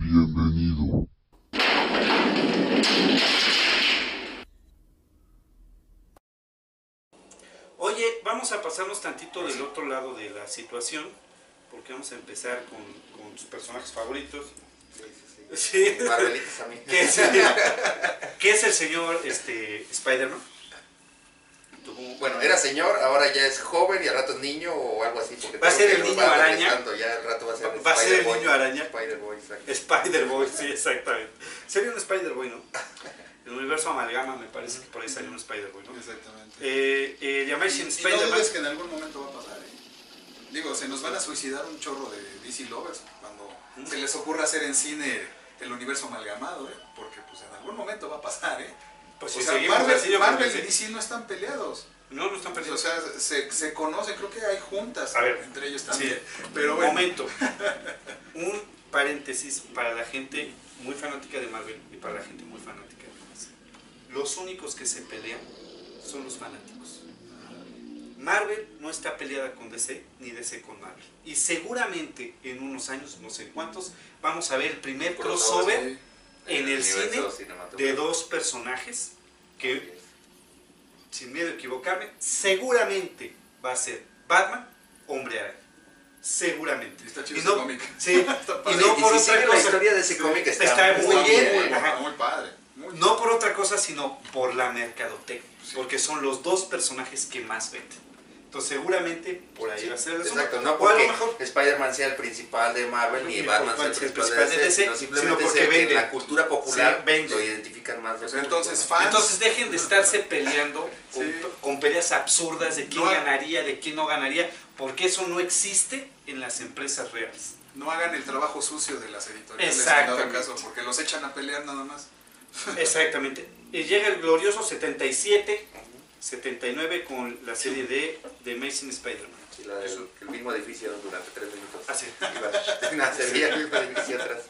Bienvenido. Oye, vamos a pasarnos tantito del otro lado de la situación, porque vamos a empezar con tus personajes favoritos. Sí. Marvelitas a mí. ¿Qué es el señor Spider-Man? Bueno, era señor, ahora ya es joven y al rato es niño o algo así. Porque va a ser el niño araña. Ya al rato va a ser va a ser el niño araña. Spider-Boy, exacto. Spider-Boy, sí, exactamente. Sería un Spider-Boy, ¿no? El universo amalgama, me parece que por ahí salió un Spider-Boy, ¿no? Exactamente. Llamáis en Y no Spider-Man. dudes que en algún momento va a pasar, Digo, se nos van a suicidar un chorro de DC lovers cuando se les ocurra hacer en cine el universo amalgamado, Porque pues en algún momento va a pasar, Pues o si sea, seguimos así, yo creo Marvel que y sí. DC no están peleados. No están O perdidos. sea, se conocen, creo que hay juntas A ver, entre ellos también. Sí. Pero bueno. Momento. Un paréntesis para la gente muy fanática de Marvel y para la gente muy fanática de DC. Los únicos que se pelean son los fanáticos. Marvel no está peleada con DC, ni DC con Marvel. Y seguramente en unos años, no sé cuántos, vamos a ver el primer crossover en el cine de dos personajes que, sin miedo a equivocarme, seguramente va a ser Batman, Hombre Araña. Seguramente. Está chido Y ese no, cómic. sí, y no Y por si otra sigue la cosa. historia de ese cómic Está muy bien, Muy padre. No por otra cosa, sino por la mercadotecnia. Porque son los dos personajes que más venden. Entonces seguramente por ahí va a ser el asunto. Exacto, no O a porque lo mejor Spider-Man sea el principal de Marvel ni Ni Batman sea el principal de DC, sino simplemente porque sea que vende. en la cultura popular Sí, vende. lo identifican más. Pues entonces, fans. Entonces dejen de estarse peleando con peleas absurdas de quién No, ganaría, de quién no ganaría, porque eso no existe en las empresas reales. No hagan el trabajo sucio de las editoriales en Exactamente. dado caso, porque los echan a pelear nada más. Exactamente. Y llega el glorioso 77, 79 con la serie de The Amazing Spider-Man. Sí, el mismo edificio durante 3 minutos. Ah, sí. Sería el mismo edificio atrás.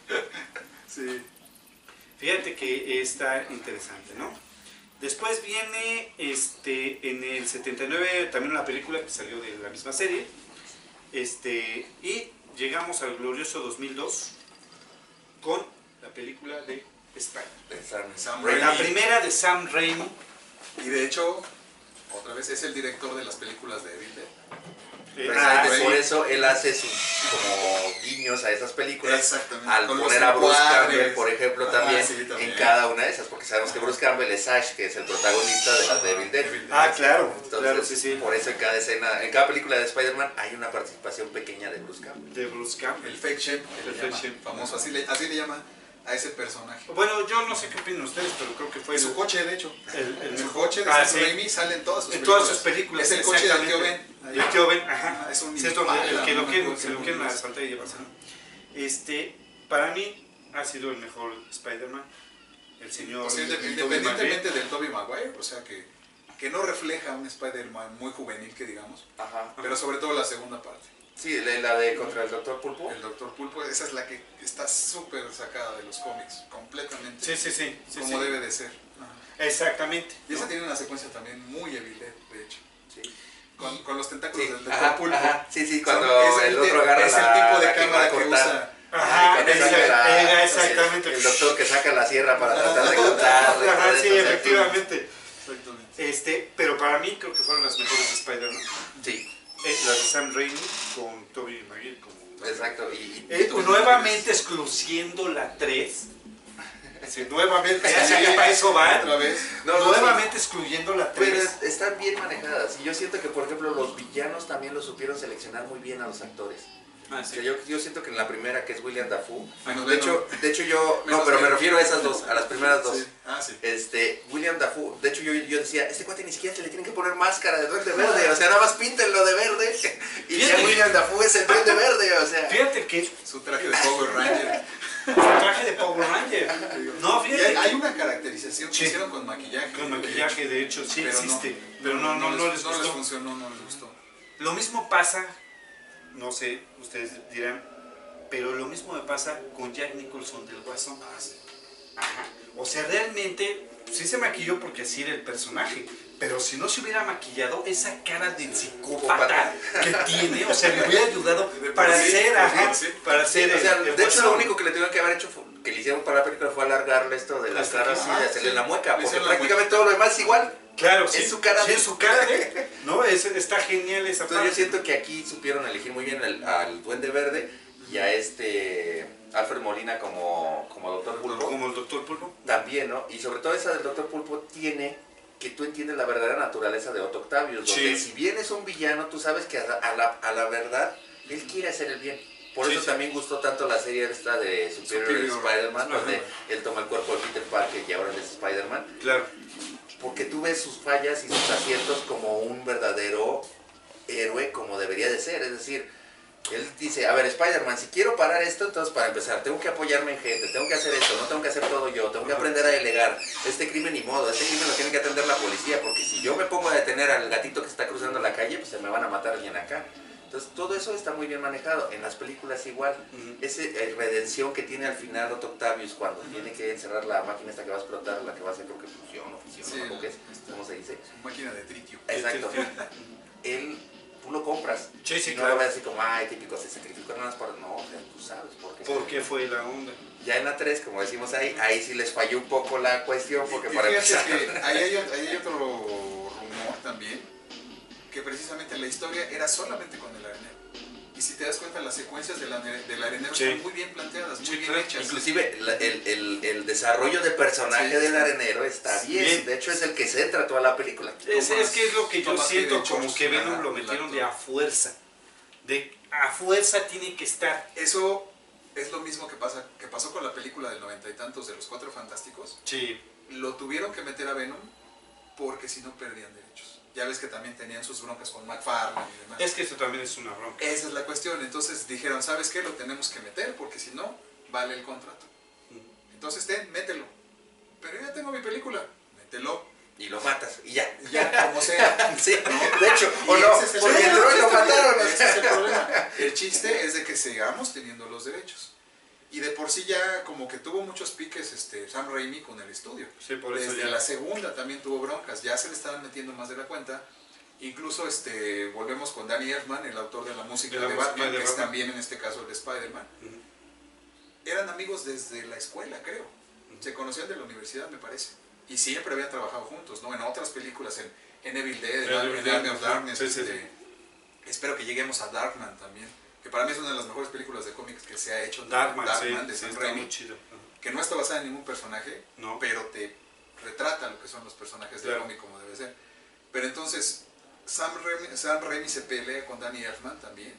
Sí. Fíjate que está interesante, ¿no? Después viene en el 79 también una película que salió de la misma serie. Y llegamos al glorioso 2002 con la película de Spider-Man. Sam La Raimi. primera de Sam Raimi. Y de hecho, otra vez es el director de las películas de Evil Dead. Precisamente sí. por eso él hace sus como guiños a esas películas Exactamente. al Con poner los a Bruce encuadres. Campbell, por ejemplo, también, sí, también. en cada una de esas, porque sabemos que Bruce Campbell es Ash, que es el protagonista de las de Evil Dead. Ah, claro, Entonces, claro, sí. por eso en cada escena, en cada película de Spider-Man hay una participación pequeña de Bruce Campbell. De Bruce Campbell. El fake shape, El fake shape. famoso, así le llama a ese personaje. Bueno, yo no sé qué opinan ustedes, pero creo que fue En su coche, de hecho. el Su mejor. coche de Ah, Sam sí. Raimi sale en todas sus En películas. todas sus películas. Es el coche del tío exactamente. Ben. Del tío Ben, ajá. Es un Sí, es donde el que lo Impala, quieren, ¿no? se lo quieren asaltar y llevarse, ¿no? Para mí ha sido el mejor Spider-Man. El señor. O sea, independientemente del Tobey Maguire, o sea que no refleja un Spider-Man muy juvenil, que digamos, Ajá. pero sobre todo la segunda parte. Sí, la de contra el Doctor Pulpo. El Doctor Pulpo, esa es la que está súper sacada de los cómics, completamente. Sí. Como debe de ser. Ajá. Exactamente. Y esa ¿no? tiene una secuencia también muy Evil Dead, de hecho. Sí. Con los tentáculos Sí. del Doctor Ajá, Pulpo. ajá. Sí, cuando Es el otro agarra es el tipo de la que va cámara a que cortar. usa. Ajá, Cuando saca era exactamente. el doctor que saca la sierra para tratar de cortar. Ajá, sí, o sea, efectivamente. Exactamente. Pero para mí creo que fueron las mejores de Spider-Man. Sí, Las de Sam Raimi con Tobey Maguire como... exacto. nuevamente excluyendo la 3. Sí, nuevamente, ya para eso van. Otra vez. Nuevamente excluyendo la Pero 3. están bien manejadas. Y yo siento que, por ejemplo, los villanos también lo supieron seleccionar muy bien a los actores. Ah, O sea, yo siento que en la primera, que es William Dafoe, Menos de Venom. hecho yo, Menos no, pero me Venom. refiero a esas dos, a las primeras dos. Sí. Ah, sí. William Dafoe, de hecho yo decía, este cuate ni siquiera se le tienen que poner máscara de duende verde, o sea, nada más píntenlo de verde. Y ya Fíjate. William Dafoe es el duende verde, o sea. Fíjate que Su traje de Power Ranger. su traje de Power Ranger. No, Y fíjate hay que una caracterización que Sí. hicieron con maquillaje. con maquillaje de hecho sí Pero existe, no, pero no les gustó. funcionó, no les gustó. Lo mismo pasa, no sé, ustedes dirán, pero lo mismo me pasa con Jack Nicholson del Guasón. Ah, sí. Ajá. O sea, realmente sí se maquilló porque así era el personaje, pero si no se hubiera maquillado, esa cara de psicópata que tiene, o sea, le hubiera ayudado para hacer, para hacer o sea, el de hecho lo Guasón. único que le tuvieron que haber hecho, que le hicieron para la película fue alargarle esto de las caras y de hacerle la mueca, porque prácticamente todo lo demás es igual. Claro, Es sí, su cara sí, de... es su cara de... No, está genial esa Entonces yo siento que aquí supieron elegir muy bien al Duende Verde y a Alfred Molina como Doctor Pulpo. Como el Doctor Pulpo. También, ¿no? Y sobre todo esa del Doctor Pulpo tiene que tú entiendes la verdadera naturaleza de Otto Octavius, donde si bien es un villano, tú sabes que a la verdad, él quiere hacer el bien. Por eso también gustó tanto la serie esta de Superior Spider-Man, donde él toma el cuerpo de Peter Parker y ahora es Spider-Man. Claro. Porque tú ves sus fallas y sus aciertos como un verdadero héroe, como debería de ser. Es decir, él dice, a ver, Spider-Man, si quiero parar esto, entonces para empezar, tengo que apoyarme en gente, tengo que hacer esto, no tengo que hacer todo yo, tengo que aprender a delegar. Este crimen ni modo, este crimen lo tiene que atender la policía, porque si yo me pongo a detener al gatito que está cruzando la calle, pues se me van a matar bien acá. Entonces todo eso está muy bien manejado. En las películas igual. Esa redención que tiene al final Otto Octavius cuando tiene que encerrar la máquina esta que va a explotar, la que va a hacer creo que fusión o fisión, sí, ¿no? ¿Qué es? ¿Cómo se dice? Máquina de tritio. Exacto. Tú lo compras. Sí, no claro. lo ves así como, ay, típico, se sacrificó nada más por... No, o sea, tú sabes por qué. ¿Por qué fue la onda? Ya en la 3, como decimos ahí sí les falló un poco la cuestión, porque Y para fíjate empezar... que ahí hay otro rumor también, que precisamente la historia era solamente con el arenero. Y si te das cuenta, las secuencias del arenero están muy bien planteadas, muy bien hechas. Inclusive el desarrollo de personaje del arenero está bien. De hecho es el que centra toda la película. Es que es lo que yo siento, como que Venom Venom lo metieron de a fuerza. De a fuerza tiene que estar. Eso es lo mismo que pasó con la película del 90 y tantos de los Cuatro Fantásticos. Sí. Lo tuvieron que meter a Venom porque si no perdían derechos. Ya ves que también tenían sus broncas con McFarlane y demás. Es que eso también es una bronca. Esa es la cuestión. Entonces dijeron, ¿sabes qué? Lo tenemos que meter porque si no, vale el contrato. Entonces mételo. Pero ya tengo mi película. Mételo. Y lo matas, y ya. Ya, como sea. Sí, ¿no? de hecho, Y o no, ese es el porque problema. entró y lo mataron. Ese es el problema. El chiste es de que sigamos teniendo los derechos. Y de por sí ya como que tuvo muchos piques Sam Raimi con el estudio. Sí, por eso Desde ya. la segunda también tuvo broncas, ya se le estaban metiendo más de la cuenta. Incluso volvemos con Danny Elfman, el autor de la música de Batman, que es también en este caso el de Spider-Man. Eran amigos desde la escuela, creo. Se conocían de la universidad, me parece. Y siempre habían trabajado juntos, ¿no? En otras películas, en Evil Dead, en Army of Darkness. Espero que lleguemos a Darkman también, que para mí es una de las mejores películas de cómics que se ha hecho. Darkman de Sam está Raimi, muy chido. que no está basada en ningún personaje, No. pero te retrata lo que son los personajes del cómic como debe ser. Pero entonces, Sam Raimi se pelea con Danny Elfman también.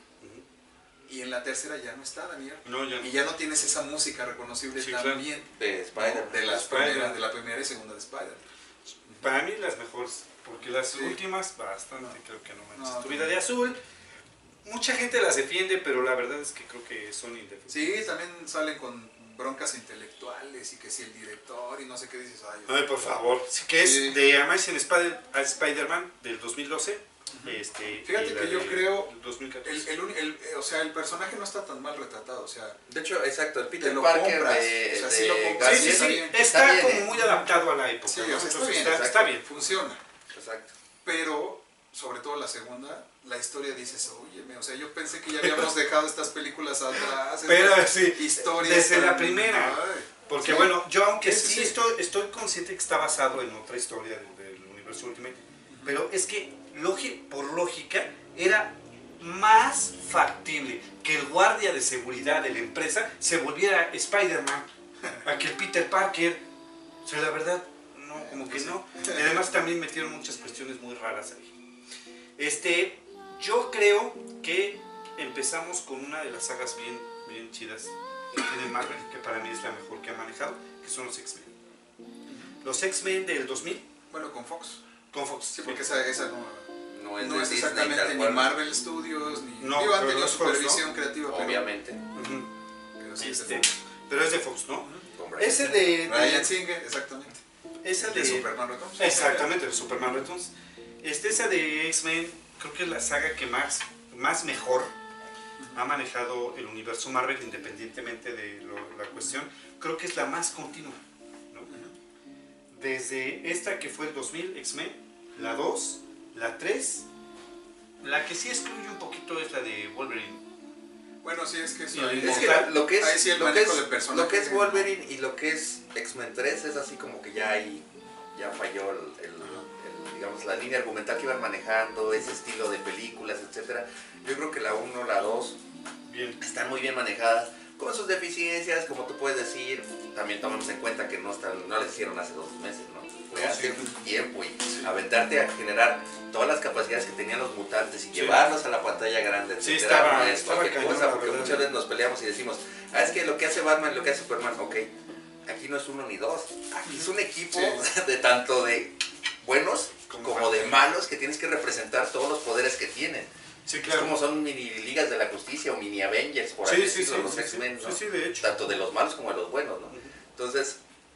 Y en la tercera ya no está Danny Elfman. No, ya no. Y ya no tienes esa música reconocible también. De Spider-Man. De la primera y segunda de Spider. Para mí las mejores, porque las últimas bastante, creo que no manches. No, Tu vida de azul, mucha gente las defiende, pero la verdad es que creo que son indefendibles. Sí, también salen con broncas intelectuales y que si el director y no sé qué dices. Ay, por favor. Sí, que es de Amazing Spider-Man del 2012. Fíjate que yo creo 2014. o sea, el personaje no está tan mal retratado, o sea, De hecho, exacto, el Peter lo Parker compras, de, o sea, de sí lo compras. Sí, Garfield sí, está está bien, como muy adaptado a la época. sí, ¿no? o sea, Entonces, está bien. Funciona. Exacto. Pero, sobre todo la segunda, la historia dices, óyeme, o sea, yo pensé que ya habíamos dejado estas películas atrás. Pero estas sí, historias desde la tan- primera. Ay. Porque Sí. bueno, yo aunque Sí, sí, sí. Estoy consciente que está basado en otra historia del universo Ultimate, pero es que por lógica era más factible que el guardia de seguridad de la empresa se volviera Spider-Man a que el Peter Parker. O sea, la verdad, no, como que no. Y además también metieron muchas cuestiones muy raras ahí. Yo creo que empezamos con una de las sagas bien chidas que tiene Marvel, que para mí es la mejor que ha manejado, que son los X-Men. Los X-Men del 2000 Bueno, con Fox. con Fox. Sí, porque esa No es, no de es Disney, exactamente tal ni cual. Marvel Studios, ni... No, digo, han pero tenido es Fox, supervisión creativa, pero... Obviamente. pero sí es de Fox. Pero es de Fox, ¿no? Con Brian. Ese de Ryan Singer, exactamente. esa De Superman Returns. Exactamente, de Superman Returns. Esa de X-Men, creo que es la saga que más mejor ha manejado el universo Marvel, independientemente de la cuestión. Creo que es la más continua, ¿no? Desde esta que fue el 2000, X-Men, la 2, la 3, la que sí excluye un poquito es la de Wolverine. Bueno, sí, es que eso Y Es que lo que ahí sí es, el lo que manejo es, del personaje. lo que es Wolverine y lo que es X-Men 3 es así como que ya ahí ya falló digamos, la línea argumental que iban manejando, ese estilo de películas, etcétera. Yo creo que la 1, la 2 están muy bien manejadas, con sus deficiencias, como tú puedes decir. También tomamos en cuenta que no les hicieron hace 2 meses, ¿no? Fue hace un tiempo, y aventarte a generar todas las capacidades que tenían los mutantes y llevarlos a la pantalla grande, etcétera, no es cualquier cosa, porque muchas veces nos peleamos y decimos, es que lo que hace Batman, lo que hace Superman, ok, aquí no es 1 ni 2, aquí es un equipo de tanto de buenos como de malos, que tienes que representar todos los poderes que tienen. Sí, claro. Es como son mini ligas de la justicia o mini Avengers, por así decirlo, los X-Men, ¿no? Sí, de hecho. Tanto de los malos como de los buenos, ¿no? Entonces,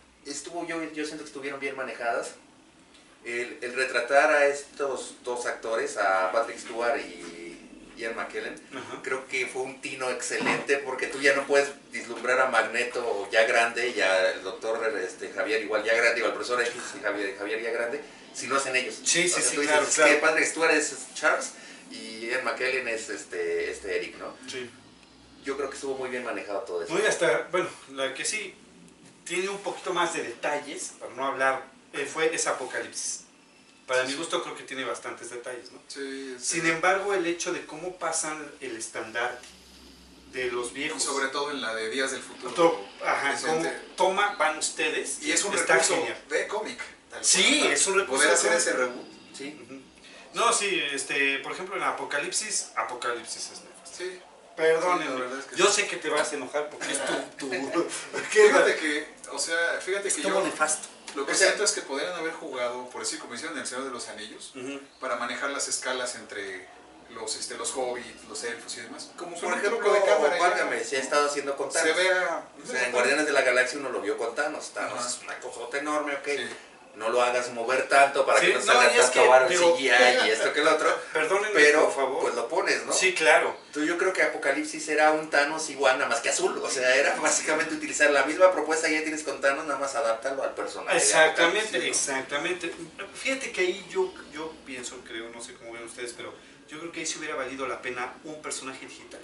yo siento que estuvieron bien manejadas. El retratar a estos dos actores, a Patrick Stewart y Ian McKellen, creo que fue un tino excelente, porque tú ya no puedes vislumbrar a Magneto ya grande y al doctor Javier igual ya grande, o al profesor X y Javier ya grande, si no hacen ellos. Sí, o sea, sí, tú claro, dices, claro. que Patrick Stewart es Charles y Ian McKellen es Eric, ¿no? Sí. Yo creo que estuvo muy bien manejado todo eso. No, y hasta, bueno, la que sí tiene un poquito más de detalles, para no hablar, es Apocalipsis. Para mi gusto creo que tiene bastantes detalles, ¿no? Sí. Sin embargo, el hecho de cómo pasan el estandarte de los viejos. Y sobre todo en la de Días del Futuro. Cómo van ustedes. Y es un está recurso genial. de cómic. Sí, es un recurso. Poder hacer ese reboot. Sí. No, sí, por ejemplo, en Apocalipsis es nefasto. Sí. Perdónenme, Sí, la verdad es que yo sí. sé que te vas a enojar porque es tu Fíjate que estuvo nefasto. Lo que siento es que podrían haber jugado, por decir, como hicieron en El Señor de los Anillos, para manejar las escalas entre los hobbits, los elfos y demás. Como Son por un ejemplo, truco de cámara. válgame, se ha estado haciendo con Thanos. Se vea. O sea, en Guardianes de la Galaxia uno lo vio con Thanos. Thanos es una cosota enorme, ok. Sí. No lo hagas mover tanto para que no salga tanto varo en CGI y esto que el otro. Perdónenme, pero por favor. Pues lo pones, ¿no? Sí, claro. Entonces yo creo que Apocalipsis era un Thanos igual, nada más que azul. O sea, era básicamente utilizar la misma propuesta que ya tienes con Thanos, nada más adaptarlo al personaje. Exactamente. Fíjate que ahí yo pienso, creo, no sé cómo ven ustedes, pero yo creo que ahí sí hubiera valido la pena un personaje digital.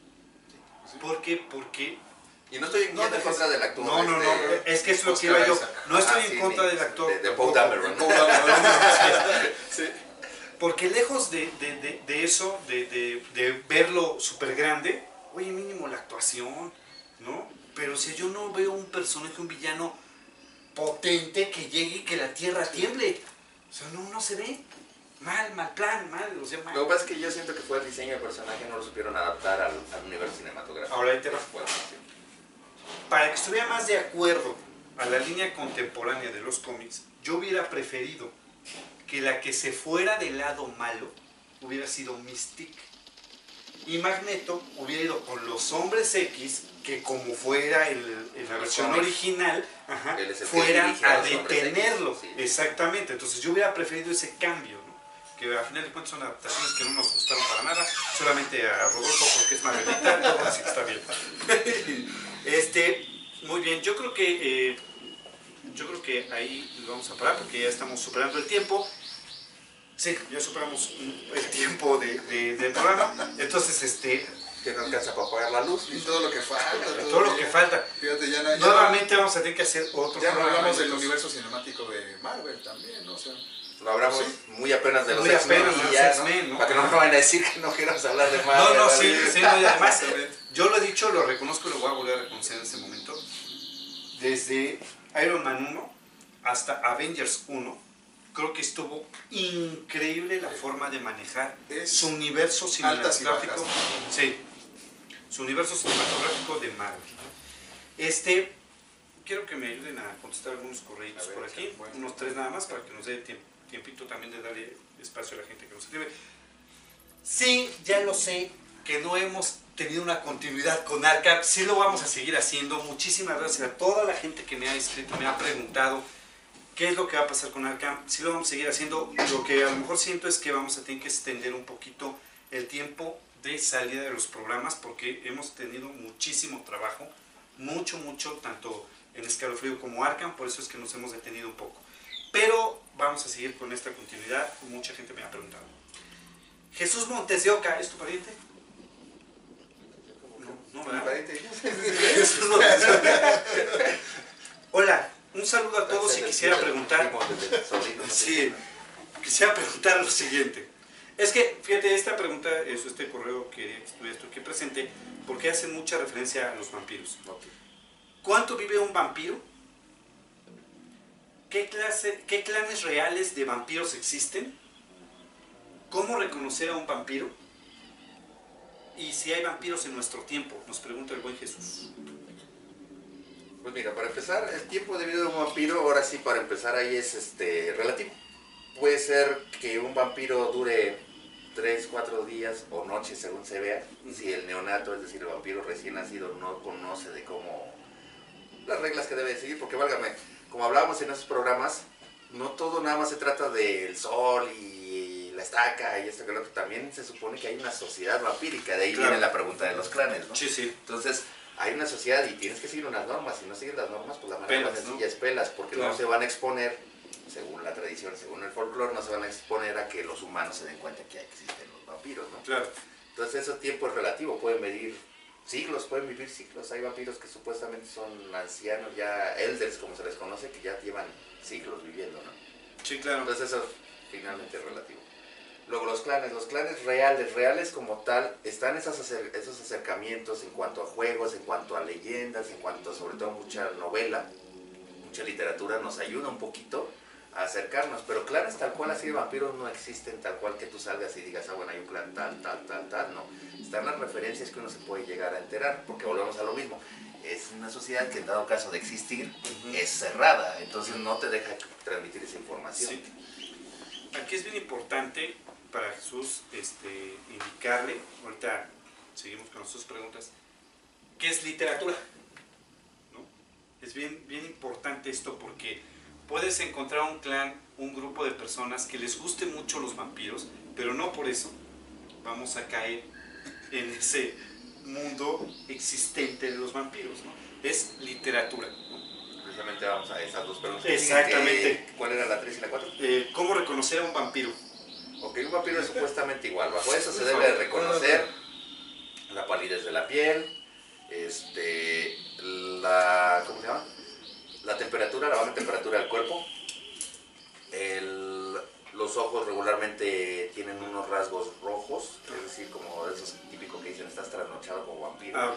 ¿Por qué? Porque... Y no estoy en contra del actor. No, es que es lo que iba yo. No estoy en contra del actor. De Poe Dameron. Sí. Porque lejos de eso, de verlo súper grande, oye, mínimo la actuación, ¿no? Pero si yo no veo un personaje, un villano potente que llegue y que la tierra tiemble, o sea, no se ve. Mal plan, o sea, mal. Lo que pasa es que yo siento que fue el diseño del personaje, no lo supieron adaptar al universo cinematográfico. Ahora ahí te va. Para que estuviera más de acuerdo a la línea contemporánea de los cómics, yo hubiera preferido que la que se fuera del lado malo hubiera sido Mystique. Y Magneto hubiera ido con los Hombres X, que como fuera en la versión original, fuera a detenerlo. Sí. Exactamente. Entonces yo hubiera preferido ese cambio, ¿no? Que al final de cuentas son adaptaciones que no nos gustaron para nada, solamente a Rodolfo porque es Marvelita, todo así está bien. Muy bien, yo creo que ahí lo vamos a parar porque ya estamos superando el tiempo. Sí, ya superamos el tiempo del programa. Entonces, que no alcanza para apagar la luz. Y todo lo que falta. Todo lo que falta. Fíjate, nuevamente vamos a tener que hacer otro programa. Ya hablamos del universo cinemático de Marvel también, ¿no? O sea, lo hablamos muy apenas de los X-Men, ¿no? Para que no me vayan a decir que no queramos hablar de Marvel. No, sí, y además, yo lo he dicho, lo reconozco y lo voy a volver a reconocer en este momento. Desde Iron Man 1 hasta Avengers 1, creo que estuvo increíble la forma de manejar su universo cinematográfico. Sí, su universo cinematográfico de Marvel. Quiero que me ayuden a contestar algunos correitos por aquí, unos 3 nada más, para que nos dé tiempito también de darle espacio a la gente que nos escribe. Sí, ya lo sé, que no hemos tenido una continuidad con Arkham, sí lo vamos a seguir haciendo. Muchísimas gracias a toda la gente que me ha escrito, me ha preguntado qué es lo que va a pasar con Arkham. Sí lo vamos a seguir haciendo. Lo que a lo mejor siento es que vamos a tener que extender un poquito el tiempo de salida de los programas, porque hemos tenido muchísimo trabajo, mucho, tanto en Escalofrío como Arkham, por eso es que nos hemos detenido un poco. Pero vamos a seguir con esta continuidad. Mucha gente me ha preguntado. Jesús Montes de Oca, ¿es tu pariente? No, ¿verdad? Jesús Montes de Oca. Hola, un saludo a todos y quisiera preguntar... Sí, quisiera preguntar lo siguiente. Es que, fíjate, esta pregunta, este correo que estuve aquí presente, porque hacen mucha referencia a los vampiros. ¿Cuánto vive un vampiro? ¿Qué clanes reales de vampiros existen? ¿Cómo reconocer a un vampiro? Y si hay vampiros en nuestro tiempo, nos pregunta el buen Jesús. Pues mira, para empezar, el tiempo de vida de un vampiro, ahora sí, para empezar ahí es relativo. Puede ser que un vampiro dure 3, 4 días o noches según se vea. Si el neonato, es decir, el vampiro recién nacido, no conoce de cómo las reglas que debe seguir, porque válgame, como hablábamos en esos programas, no todo nada más se trata del sol y la estaca y esto que lo otro, también se supone que hay una sociedad vampírica, de ahí viene la pregunta de los clanes, ¿no? Sí, sí. Entonces, hay una sociedad y tienes que seguir unas normas, si no sigues las normas, pues la manera más sencilla es pelas, porque no se van a exponer, según la tradición, según el folclore, no se van a exponer a que los humanos se den cuenta que existen los vampiros, ¿no? Claro. Entonces, ese tiempo es relativo, pueden medir siglos, pueden vivir siglos. Hay vampiros que supuestamente son ancianos, ya elders, como se les conoce, que ya llevan siglos viviendo, ¿no? Sí, claro. Entonces, eso finalmente es relativo. Luego los clanes reales como tal, están esos acercamientos en cuanto a juegos, en cuanto a leyendas, en cuanto a, sobre todo, mucha novela, mucha literatura nos ayuda un poquito a acercarnos, pero clanes tal cual así de vampiros no existen tal cual que tú salgas y digas, ah, bueno, hay un clan tal, no. Están las referencias que uno se puede llegar a enterar, porque volvemos a lo mismo. Es una sociedad que en dado caso de existir, es cerrada, entonces no te deja transmitir esa información. Sí. Aquí es bien importante para Jesús indicarle, ahorita seguimos con sus preguntas, ¿qué es literatura? ¿No? Es bien importante esto porque puedes encontrar un clan, un grupo de personas que les gusten mucho los vampiros, pero no por eso vamos a caer en ese mundo existente de los vampiros, ¿no? Es literatura, ¿no? Precisamente vamos a esas dos preguntas. Exactamente. ¿Cuál era la 3 y la 4? ¿Cómo reconocer a un vampiro? Ok, un vampiro es supuestamente igual. Bajo eso se debe de reconocer la palidez de la piel, ¿cómo se llama? La temperatura, la baja temperatura del cuerpo. Los ojos regularmente tienen unos rasgos rojos, es decir, como esos típicos que dicen, estás trasnochado como vampiro. Ah, ok.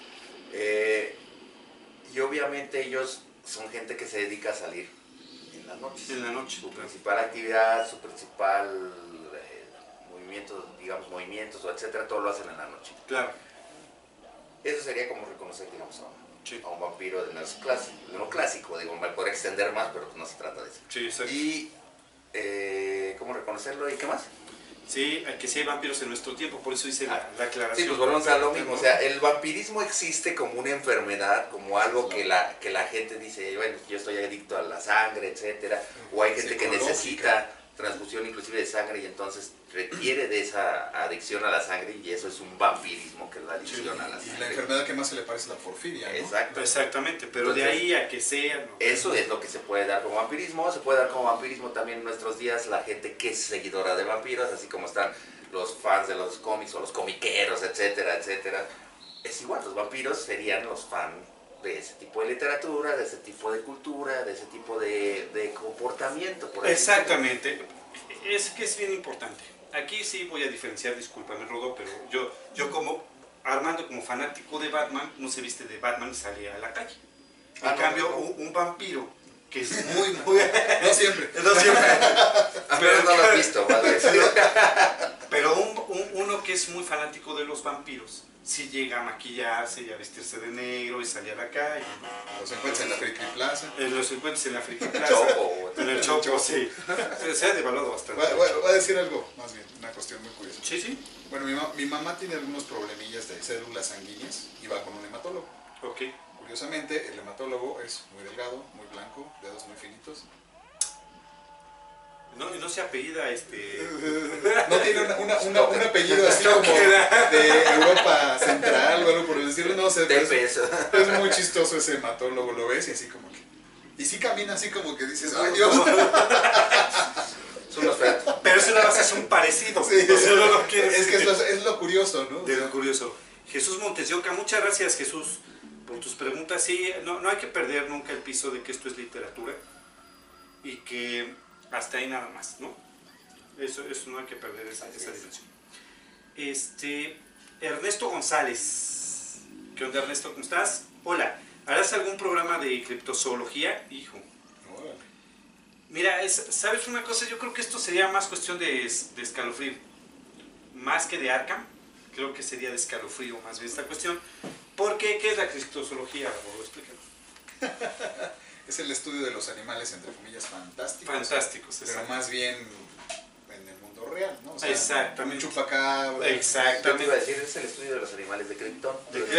Y obviamente ellos son gente que se dedica a salir en las noches. En la noche. Su principal actividad, su principal movimientos o etcétera, todo lo hacen en la noche. Claro. Eso sería como reconocer, digamos, Sí. a un vampiro de no clásico, digo, me podría extender más, pero no se trata de eso. Sí, exacto. Y cómo reconocerlo y qué más. Sí, que sí hay vampiros en nuestro tiempo, por eso hice la aclaración. Sí, pues volvemos a lo mismo, o sea, el vampirismo existe como una enfermedad, como algo que la gente dice, bueno, yo estoy adicto a la sangre, etcétera, o hay gente que necesita transfusión inclusive de sangre y entonces requiere de esa adicción a la sangre y eso es un vampirismo, que es la adicción a la sangre. Y la enfermedad que más se le parece es la porfiria, ¿no? Exacto. Exactamente, pero entonces, de ahí a que sea... ¿no? Eso es lo que se puede dar como vampirismo. Se puede dar como vampirismo también en nuestros días la gente que es seguidora de vampiros, así como están los fans de los cómics o los comiqueros, etcétera, etcétera. Es igual, los vampiros serían los fans de ese tipo de literatura, de ese tipo de cultura, de ese tipo de comportamiento. Por exactamente. Es que es bien importante. Aquí sí voy a diferenciar, discúlpame Rodo, pero yo como Armando, como fanático de Batman, no se viste de Batman y sale a la calle. En cambio, un vampiro que es muy... No siempre. No siempre. Pero no lo has visto, ¿vale? Pero uno que es muy fanático de los vampiros, sí llega a maquillarse y a vestirse de negro y salir a la calle. Los encuentras en la Friki Plaza. Los encuentras en la Friki Plaza. En el Chopo, sí. Se ha devaluado bastante. Voy a decir algo, más bien, una cuestión muy curiosa. Sí, sí. Bueno, mi mamá tiene algunos problemillas de células sanguíneas y va con un hematólogo. Ok. Curiosamente, el hematólogo es muy delgado, muy blanco, dedos muy finitos. No se apellida No tiene un apellido así como de Europa Central o algo por el estilo, no sé. De peso. Es muy chistoso ese hematólogo, lo ves y así como que... Y sí camina así como que dices, ¡ay, Dios! Pero eso nada más es un parecido. Sí, no lo quieres. Es que es lo curioso, ¿no? De lo curioso. Jesús Montes de Oca, muchas gracias, Jesús, por tus preguntas. Sí, no hay que perder nunca el piso de que esto es literatura y que hasta ahí nada más, ¿no? Eso no hay que perder esa dimensión. Ernesto González. ¿Qué onda, Ernesto? ¿Cómo estás? Hola. ¿Harás algún programa de criptozoología? Hijo. Mira, ¿sabes una cosa? Yo creo que esto sería más cuestión de escalofrío. Más que de Arkham. Creo que sería de escalofrío más bien esta cuestión. Porque, ¿qué es la criptozoología? Explícalo. Es el estudio de los animales, entre comillas, fantásticos. Fantásticos, pero más bien en el mundo real, ¿no? O sea, exactamente. Un chupacabra. Exactamente. Yo te iba a decir, es el estudio de los animales de Krypton.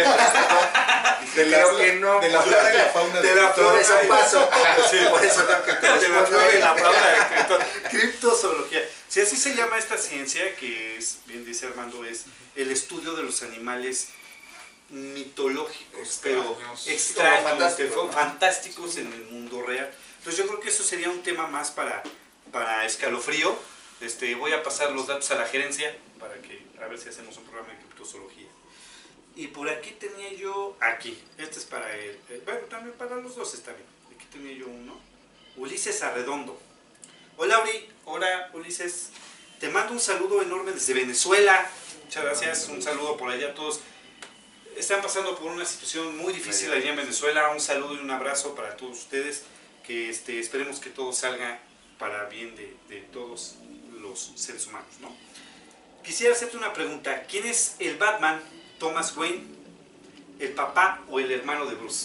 Creo que no. De la flora y la fauna de la flora. Por eso paso. Sí. Por eso tengo que de la flora y la fauna de Krypton. Criptozoología. Si así se llama esta ciencia, que es, bien dice Armando, es el estudio de los animales mitológicos, pero extraños, fantásticos en el mundo real. Entonces yo creo que eso sería un tema más para escalofrío. Voy a pasar los datos a la gerencia para que a ver si hacemos un programa de criptozoología. Y por aquí tenía yo, este es para él, bueno, también para los dos está bien. Aquí tenía yo uno, Ulises Arredondo. Hola Ulises, te mando un saludo enorme desde Venezuela. Muchas gracias, un saludo por allá a todos. Están pasando por una situación muy difícil allá en Venezuela. Un saludo y un abrazo para todos ustedes. Que esperemos que todo salga para bien de todos los seres humanos, ¿no? Quisiera hacerte una pregunta. ¿Quién es el Batman, Thomas Wayne, el papá o el hermano de Bruce?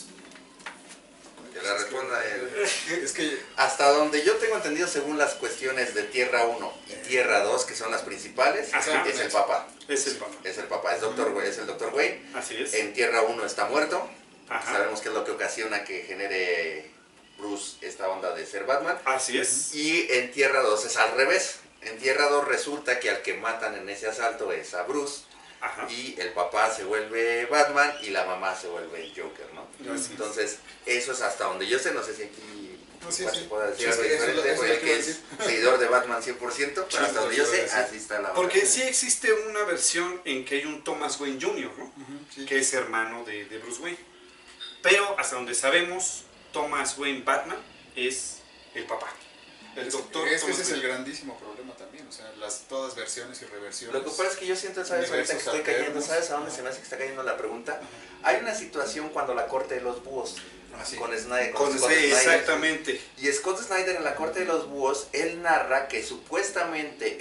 Que la responda él. Es que hasta donde yo tengo entendido, según las cuestiones de Tierra 1 y Tierra 2, que son las principales, ajá, es el papá. Es el papá. Es el papá, es el Dr. Wayne. Así es. En Tierra 1 está muerto. Ajá. Sabemos que es lo que ocasiona que genere Bruce esta onda de ser Batman. Así es. Y en Tierra 2 es al revés. En Tierra 2 resulta que al que matan en ese asalto es a Bruce. Ajá. Y el papá se vuelve Batman y la mamá se vuelve Joker, ¿no? Entonces, eso es hasta donde yo sé, no sé si aquí se puede decir algo diferente, porque el que es seguidor de Batman 100%, pero hasta donde yo sé, así está la porque verdad. sí existe una versión en que hay un Thomas Wayne Jr., ¿no? Sí. Que es hermano de Bruce Wayne. Pero hasta donde sabemos, Thomas Wayne Batman es el papá. El doctor. Es que ese es el grandísimo problema también, o sea, todas versiones y reversiones. Lo que pasa es que yo siento, ¿sabes? Ahorita que estoy cayendo, ¿sabes a dónde se me hace que está cayendo la pregunta? Hay una situación cuando la corte de los búhos, con Snyder, con Scott Snyder. Exactamente. Y Scott Snyder en la corte de los búhos, él narra que supuestamente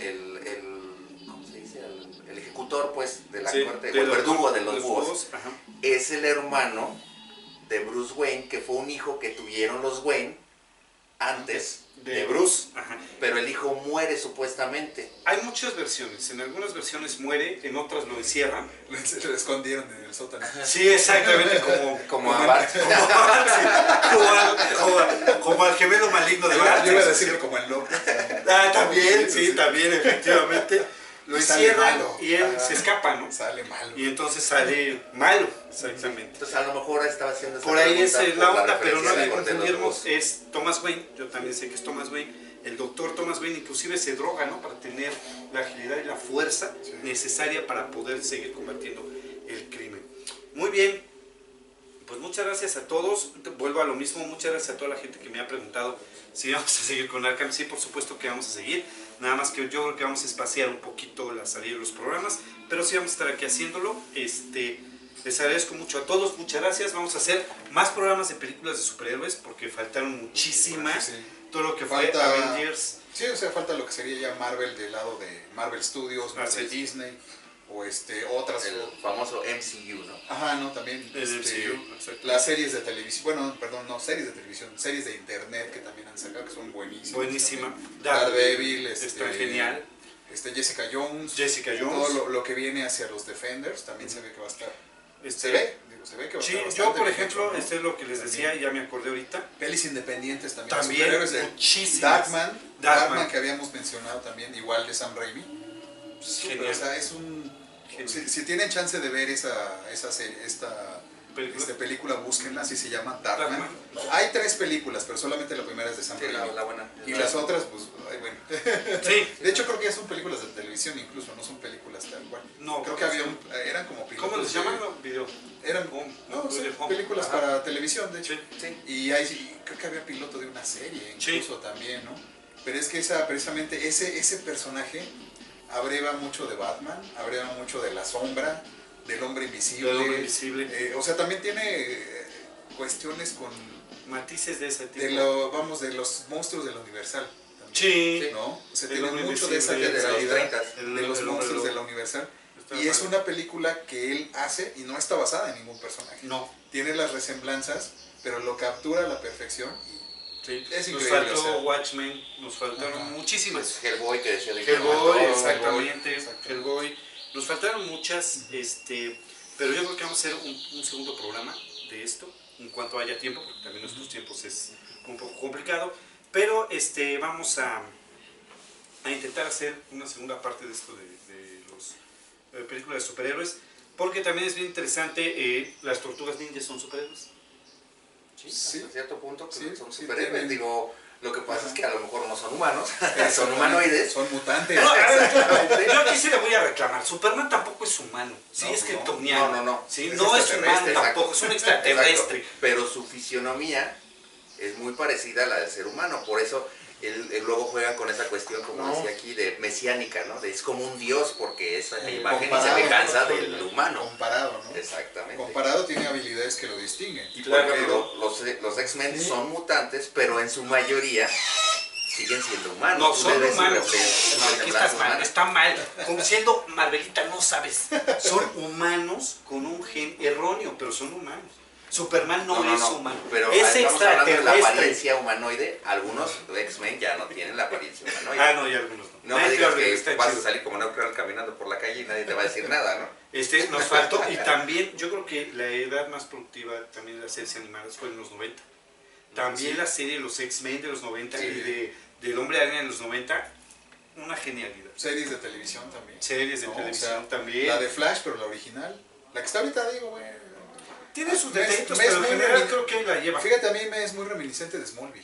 ¿cómo se dice? El ejecutor, pues, de la corte, el verdugo de los búhos, es el hermano de Bruce Wayne, que fue un hijo que tuvieron los Wayne antes de Bruce, pero el hijo muere supuestamente. Hay muchas versiones, en algunas versiones muere, en otras lo encierran. Lo escondieron en el sótano. Sí, exactamente, como a Bart. Como al gemelo maligno de Bart. Yo iba a decir como el loco. También, sí, también, efectivamente. Lo encierran y él se escapa, ¿no? Sale malo. Y entonces sale malo, exactamente. Entonces a lo mejor estaba haciendo esa por ahí es la onda, pero no le confundimos. confundirnos, es Thomas Wayne, yo también sé que es Thomas Wayne, el doctor Thomas Wayne inclusive se droga, ¿no? Para tener la agilidad y la fuerza necesaria para poder seguir combatiendo el crimen. Muy bien, pues muchas gracias a todos, vuelvo a lo mismo, muchas gracias a toda la gente que me ha preguntado si vamos a seguir con Arkham. Sí, por supuesto que vamos a seguir, nada más que yo creo que vamos a espaciar un poquito la salida de los programas, pero sí vamos a estar aquí haciéndolo. Les agradezco mucho a todos, muchas gracias. Vamos a hacer más programas de películas de superhéroes porque faltaron muchísimas. Sí. Todo lo que fue Avengers. Sí, o sea, falta lo que sería ya Marvel del lado de Marvel Studios, Marvel Disney, o otras. El famoso MCU, ¿no? Ajá, no, también. El MCU, las series de televisión, bueno, perdón, no series de televisión, series de internet que también han sacado, que son buenísimas. Buenísima. Daredevil, está genial. Jessica Jones. Todo lo que viene hacia los Defenders también se ve que va a estar. Se ve que va a estar. Yo, por ejemplo, es lo que les decía, ya me acordé ahorita. Pelis independientes también. Muchísimas. Darkman, que habíamos mencionado también, igual de Sam Raimi. Genial. O sea, es un... Si tienen chance de ver esta película, búsquenla, así se llama, Darkman. Hay 3 películas, pero solamente la primera es de Sam Raimi. La buena. Y las otras, pues, ay, bueno. Sí. De hecho, creo que ya son películas de televisión incluso, no son películas tal cual. No, creo que eran como pilotos. ¿Cómo les llaman? Video. Eran películas para televisión, de hecho. Sí. Y creo que había piloto de una serie incluso también, ¿no? Pero es que precisamente ese personaje abreva mucho de Batman, abreva mucho de la sombra, del hombre invisible. O sea, también tiene cuestiones con matices de ese tipo. de los monstruos de la Universal. También, sí. ¿no? O sea, tiene mucho de esa realidad de los monstruos de la Universal. Y es una película que él hace y no está basada en ningún personaje. No. Tiene las resemblanzas, pero lo captura a la perfección. Sí. Es increíble. Nos faltó Watchmen, nos faltaron muchísimas. Pues Hellboy, que decía de Hellboy, exactamente. Hellboy. Nos faltaron muchas, pero yo creo que vamos a hacer un segundo programa de esto, en cuanto haya tiempo, porque también nuestros tiempos es un poco complicado. Pero vamos a intentar hacer una segunda parte de esto de las películas de superhéroes, porque también es bien interesante, las tortugas ninjas son superhéroes. Sí, hasta cierto punto que son sí, superhéroes. Digo, lo que pasa es que a lo mejor no son humanos, son humanoides. Son mutantes. No, yo aquí sí le voy a reclamar. Superman tampoco es humano. Sí, es kryptoniano. No. Sí, no es humano tampoco, es un extraterrestre. Exacto. Pero su fisionomía es muy parecida a la del ser humano. Por eso él luego juegan con esa cuestión, como decía aquí, de mesiánica, ¿no? Es como un dios porque es la imagen y semejanza del humano. Comparado, ¿no? Exactamente. Comparado tiene habilidades que lo distinguen. Y por ejemplo, los X-Men son mutantes, pero en su mayoría siguen siendo humanos. No, son humanos. No, aquí estás mal, está mal. Como siendo Marvelita, no sabes. Son humanos con un gen erróneo, pero son humanos. Superman no es humano, pero es estamos hablando de la extraterrestre. apariencia humanoide. Algunos X-Men ya no tienen la apariencia humanoide. Ah, no, y algunos no. No me digas que vas a salir como Neutral caminando por la calle y nadie te va a decir nada, ¿no? Nos faltó, y también yo creo que la edad más productiva también de las series animadas fue en los 90. También la serie de los X-Men de los 90 y del Hombre Araña en los 90, una genialidad. Series de televisión también. Series de televisión también. La de Flash, pero la original. La que está ahorita, digo, güey. Tiene sus defectos, pero en general creo que la lleva. Fíjate, a mí me es muy reminiscente de Smallville.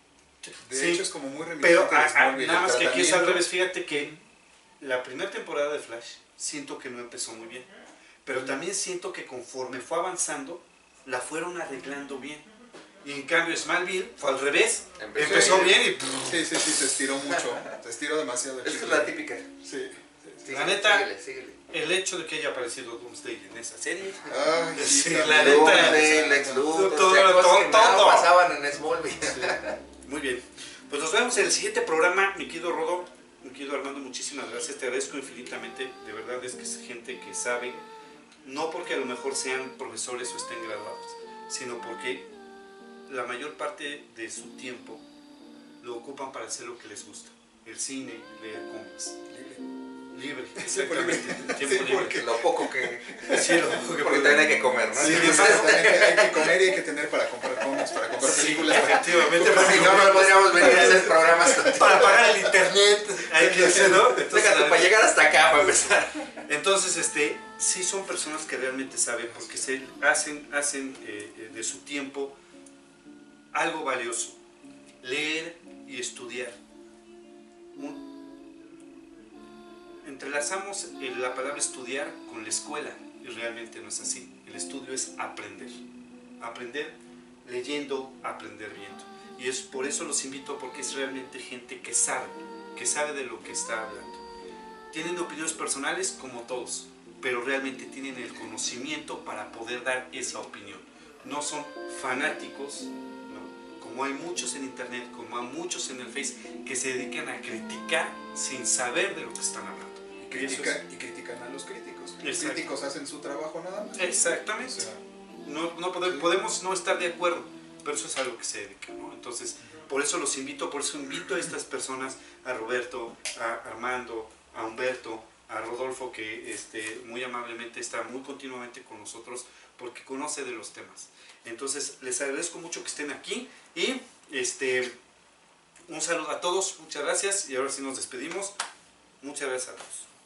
De hecho, es como muy pero reminiscente de Smallville. Nada más que aquí es al revés. Fíjate que la primera temporada de Flash siento que no empezó muy bien. Pero también siento que conforme fue avanzando, la fueron arreglando bien. Y en cambio Smallville fue al revés. Empezó bien y... Sí, se estiró mucho. Se estiró demasiado. Esa es la típica. Sí. La neta, síguele. el hecho de que haya aparecido Doomsday en esa serie... Ay, sí, la neta. Lex Luthor, todo pasaban en Smallville. Sí. Muy bien. Pues nos vemos en el siguiente programa, mi querido Rodo, mi querido Armando, muchísimas gracias. Te agradezco infinitamente. De verdad es que es gente que sabe, no porque a lo mejor sean profesores o estén graduados, sino porque la mayor parte de su tiempo lo ocupan para hacer lo que les gusta. El cine, leer cómics. Libre, exactamente. Tiempo libre. Porque lo poco que... Sí, lo poco que porque también hay que comer, ¿no? Sí, hay que comer y hay que tener para comprar cómics, para comprar películas. Efectivamente. Si no, no podríamos venir a hacer programas. Para pagar el internet. Hay que decir, ¿no? Déjate para llegar hasta acá, para empezar. Entonces, sí son personas que realmente saben, porque hacen de su tiempo algo valioso. Leer y estudiar. Entrelazamos la palabra estudiar con la escuela y realmente no es así. El estudio es aprender. Aprender leyendo, aprender viendo. Y es por eso los invito, porque es realmente gente que sabe de lo que está hablando. Tienen opiniones personales como todos, pero realmente tienen el conocimiento para poder dar esa opinión. No son fanáticos, ¿no? Como hay muchos en internet, como hay muchos en el Face, que se dedican a criticar sin saber de lo que están hablando. Y critican a los críticos. Los críticos hacen su trabajo nada más. Exactamente. O sea, podemos no estar de acuerdo, pero eso es algo que se dedica, ¿no? Entonces, por eso los invito, a estas personas, a Roberto, a Armando, a Humberto, a Rodolfo, que muy amablemente está muy continuamente con nosotros porque conoce de los temas. Entonces, les agradezco mucho que estén aquí y un saludo a todos, muchas gracias y ahora sí nos despedimos. Muchas gracias a todos.